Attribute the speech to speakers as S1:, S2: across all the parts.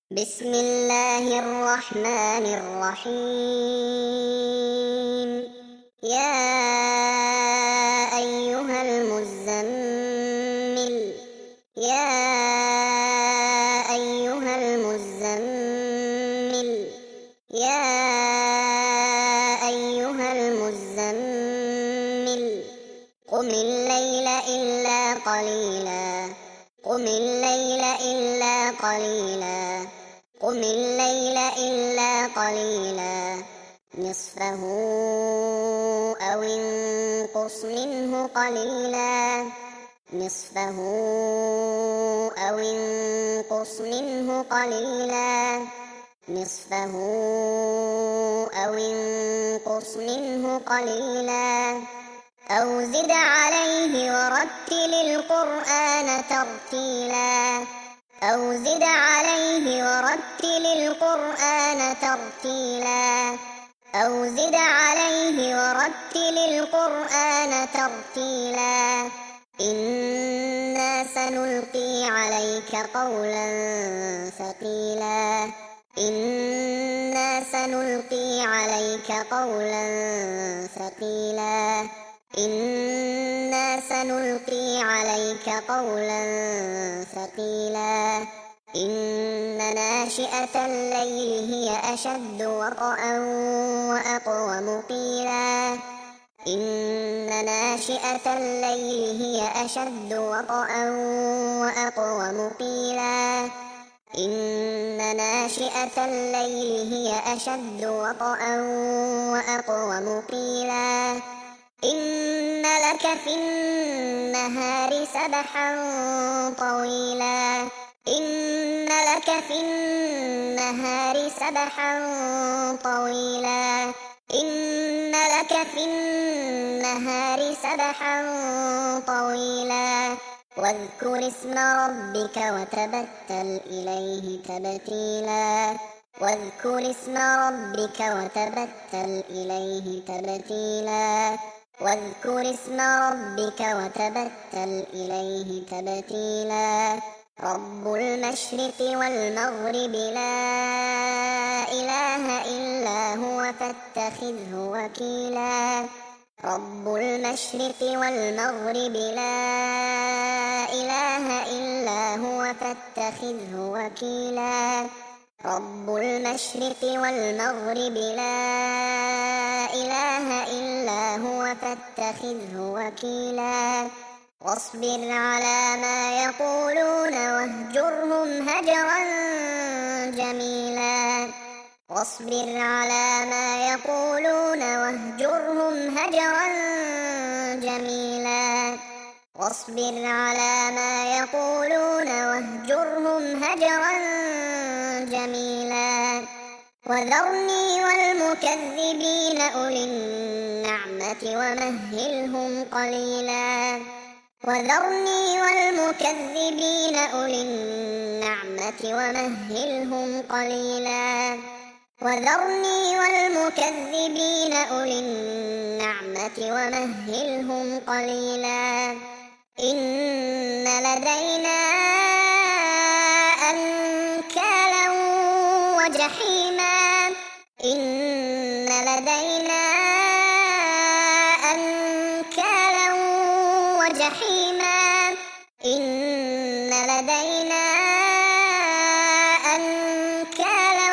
S1: بسم الله الرحمن الرحيم. يا أيها المزمل يا أيها المزمل يا أيها المزمل قم الليل إلا قليلا قم الليل إلا قليلا قم الليل إلا قليلا نصفه أو انقص منه قليلا نصفه أو انقص منه قليلا نصفه أو انقص منه قليلا أو زد عليه ورتل القرآن ترتيلا أو زد عليه ورتل القرآن ترتيلا أو زد عليه ورتل القرآن ترتيلا إنا سنلقي عليك قولا ثقيلا إنا سنلقي عليك قولا ثقيلا إنا سنلقي عليك قولا ثقيلا إن ناشئة الليل هي أشد وطئا وأقوم قيلا إن ناشئة الليل هي أشد وطئا وأقوم قيلا إن ناشئة الليل هي أشد وطئا وأقوم قيلا إن لك في النهار سبحا طويلا إن لك في النهار سبحا طويلا إن لك في النهار سبحا طويلا واذكر اسم ربك وتبتل إليه تبتيلا واذكر اسم ربك وتبتل إليه تبتيلا واذكر اسم ربك وتبتل إليه تبتيلا رب المشرق والمغرب لا إله إلا هو فاتخذه وكيلا رب المشرق والمغرب لا إله إلا هو فاتخذه وكيلا رب المشرق والمغرب لا إله إلا هو فاتخذه وكيلا واصبر على ما يقولون واهجرهم هجرا جميلا واصبر على ما يقولون واهجرهم هجرا جميلا واصبر على ما يقولون واهجرهم هجرا جميلا وذرني والمكذبين أولي النعمة ومهلهم قليلا وذرني والمكذبين أولي النعمة ومهلهم قليلا وذرني والمكذبين أولي النعمة ومهلهم قليلا إن لدينا أنكالا وجحيما إن لدينا أنكالا وجحيما إن لدينا أنكالا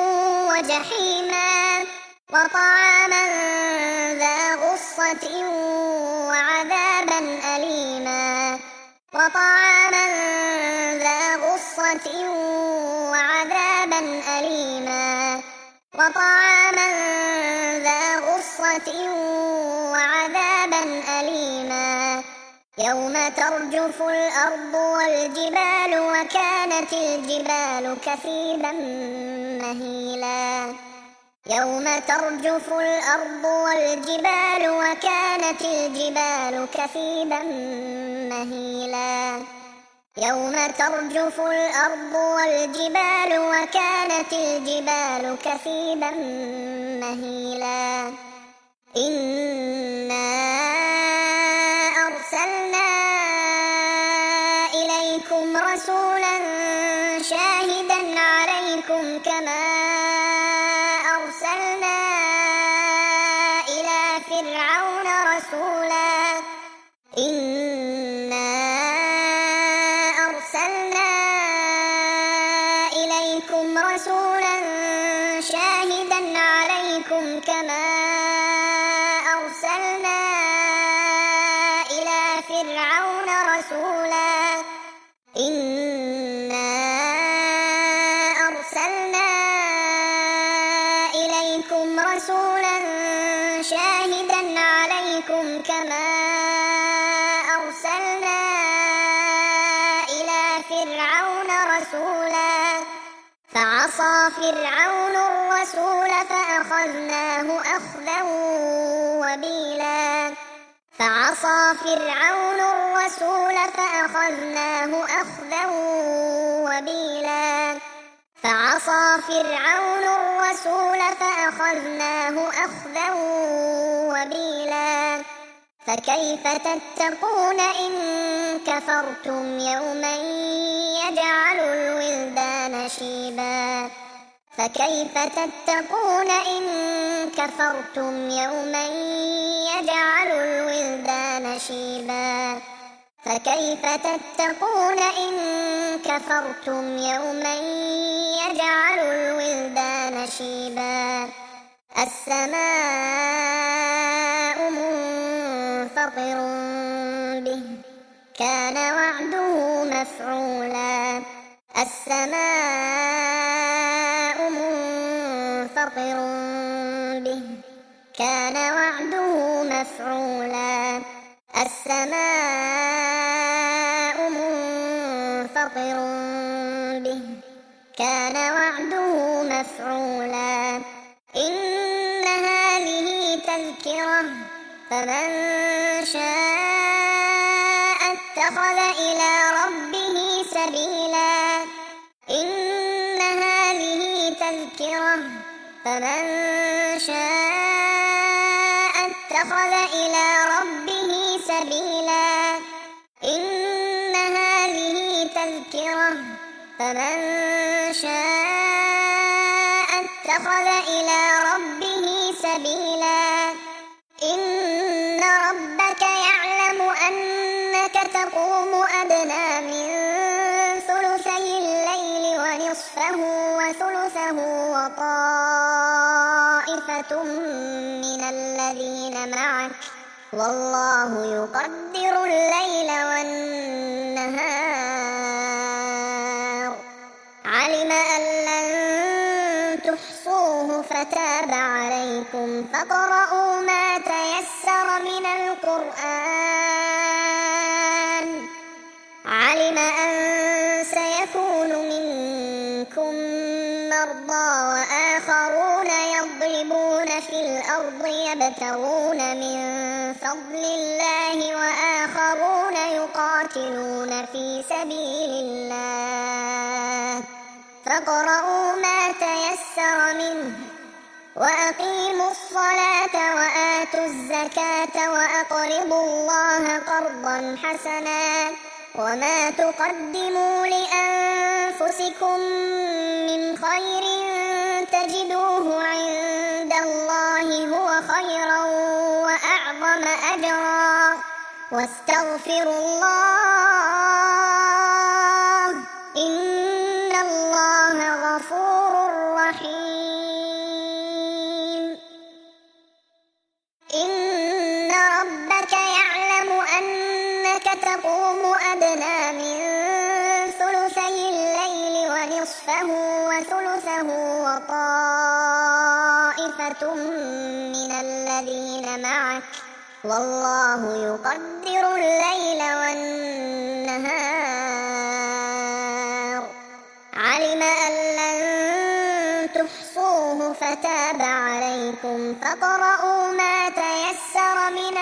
S1: وجحيما وطعاما ذا غصة وعذابا أليما وطعاما ذا غصة وعذابا أليما وطعاما ذا غصة وعذابا أليما يوم ترجف الأرض والجبال وكانت الجبال كثيبا مهيلا يوم ترجف الأرض والجبال وكانت الجبال كثيبا مهيلا يوم ترجف الأرض والجبال وكانت الجبال كثيبا مهيلا إنا أرسلنا إليكم رسولا شاهدا عليكم كما أرسلنا إلى فرعون رسولا إنا أرسلنا إليكم رسولا شاهدا عليكم كما أرسلنا إلى فرعون رسولا إنا أرسلنا إليكم رسولا شاهدا عليكم كما أرسلنا إلى فرعون رسولا فعصى فرعون الرسول فأخذناه أخذا وبيلا فعصى فرعون الرسول فأخذناه أخذا وبيلا فعصى فرعون الرسول فأخذناه أخذا وبيلا فكيف تتقون إن كفرتم يوما يجعل الولدان شيبا فكيف تتقون إن كفرتم يوما يجعل الولدان شيبا فكيف تتقون إن كفرتم يوما يجعل الولدان شيبا السماء منفطر به كان وعده مفعولا السماء منفطر به كان وعده مفعولا السماء منفطر به كان وعده مفعولا إن هذه تذكرة فمن شاء اتخذ إلى ربه سبيلا إن هذه تذكرة فمن شاء اتخذ إلى ربه سبيلا إن هذه تذكرة فمن شاء اتخذ إلى ربه سبيلا إن ربك يعلم أنك تقوم أدنى من ثلثي الليل ونصفه وثلثه وطائفة من الذين معك والله يقدر الليل والنهار علم أن لن تحصوه فتاب عليكم فاقرؤوا ما تيسر من القرآن علم أن سيكون منكم مرضى وآخرون يضربون في الأرض يبتغون من فضل الله وآخرون يقاتلون في سبيل الله فاقرؤوا ما تيسر منه وأقيموا الصلاة وآتوا الزكاة وأقرضوا الله قرضا حسنا وما تقدموا لأنفسكم من خير تجدوه عند الله هو خيرا وأعظم أجرا واستغفروا الله إن الله غفور رحيم إن ربك يعلم أنك تقوم أدنى من ثلثي الليل ونصفه وثلثه وطائفة من الذين معك والله يقدر الليل والنهار علم أن لن تحصوه فتاب عليكم فاقرؤوا ما تيسر من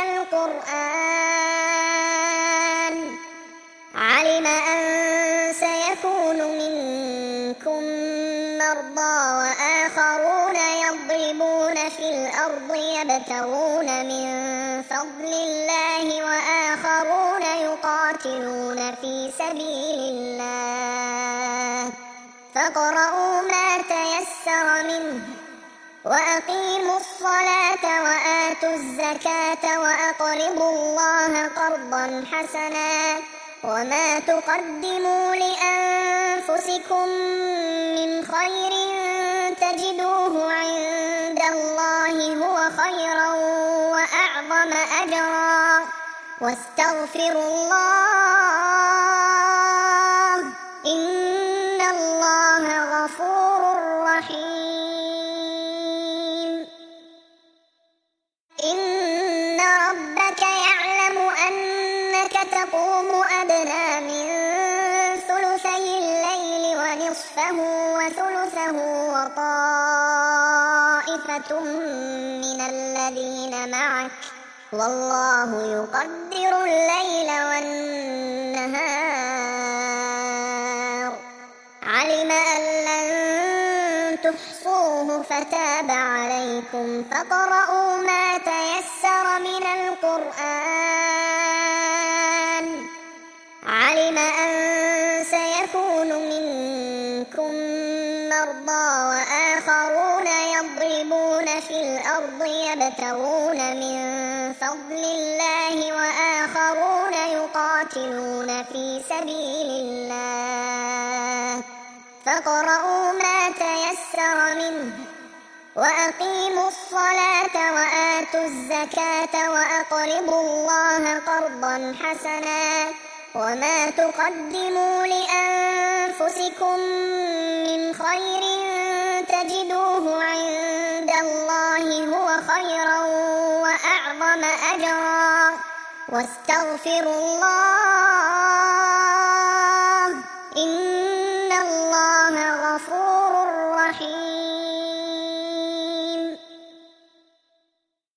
S1: القرآن علم أن سيكون منكم مرضى وآخرون يضربون في الأرض يبتغون من فضل الله وآخرون يقاتلون في سبيل الله فاقرؤوا ما تيسر منه وأقيموا الصلاة وآتوا الزكاة وأقرضوا الله قرضا حسنا وما تقدموا لأنفسكم من خير تجدوه عند الله هو خيرا وأعظم أجرا واستغفروا الله إن الله غفور رحيم. إن ربك يعلم أنك تقوم أدنى من ثلثي الليل ونصفه وثلثه وطائفة من الذين معك والله يقدر الليل والنهار علم أن لن تحصوه فتاب عليكم فاقرؤوا ما تيسر من القرآن علم أن سيكون منكم مرضى وآخرون يضربون في الأرض يبتغون من فضل الله وآخرون يقاتلون في سبيل الله فاقرؤوا ما تيسر منه وأقيموا الصلاة وآتوا الزكاة وأقرضوا الله قرضا حسنا وما تقدموا لأنفسكم من خير تجدوه عند الله هو خيرا وأعظم أجرا واستغفروا الله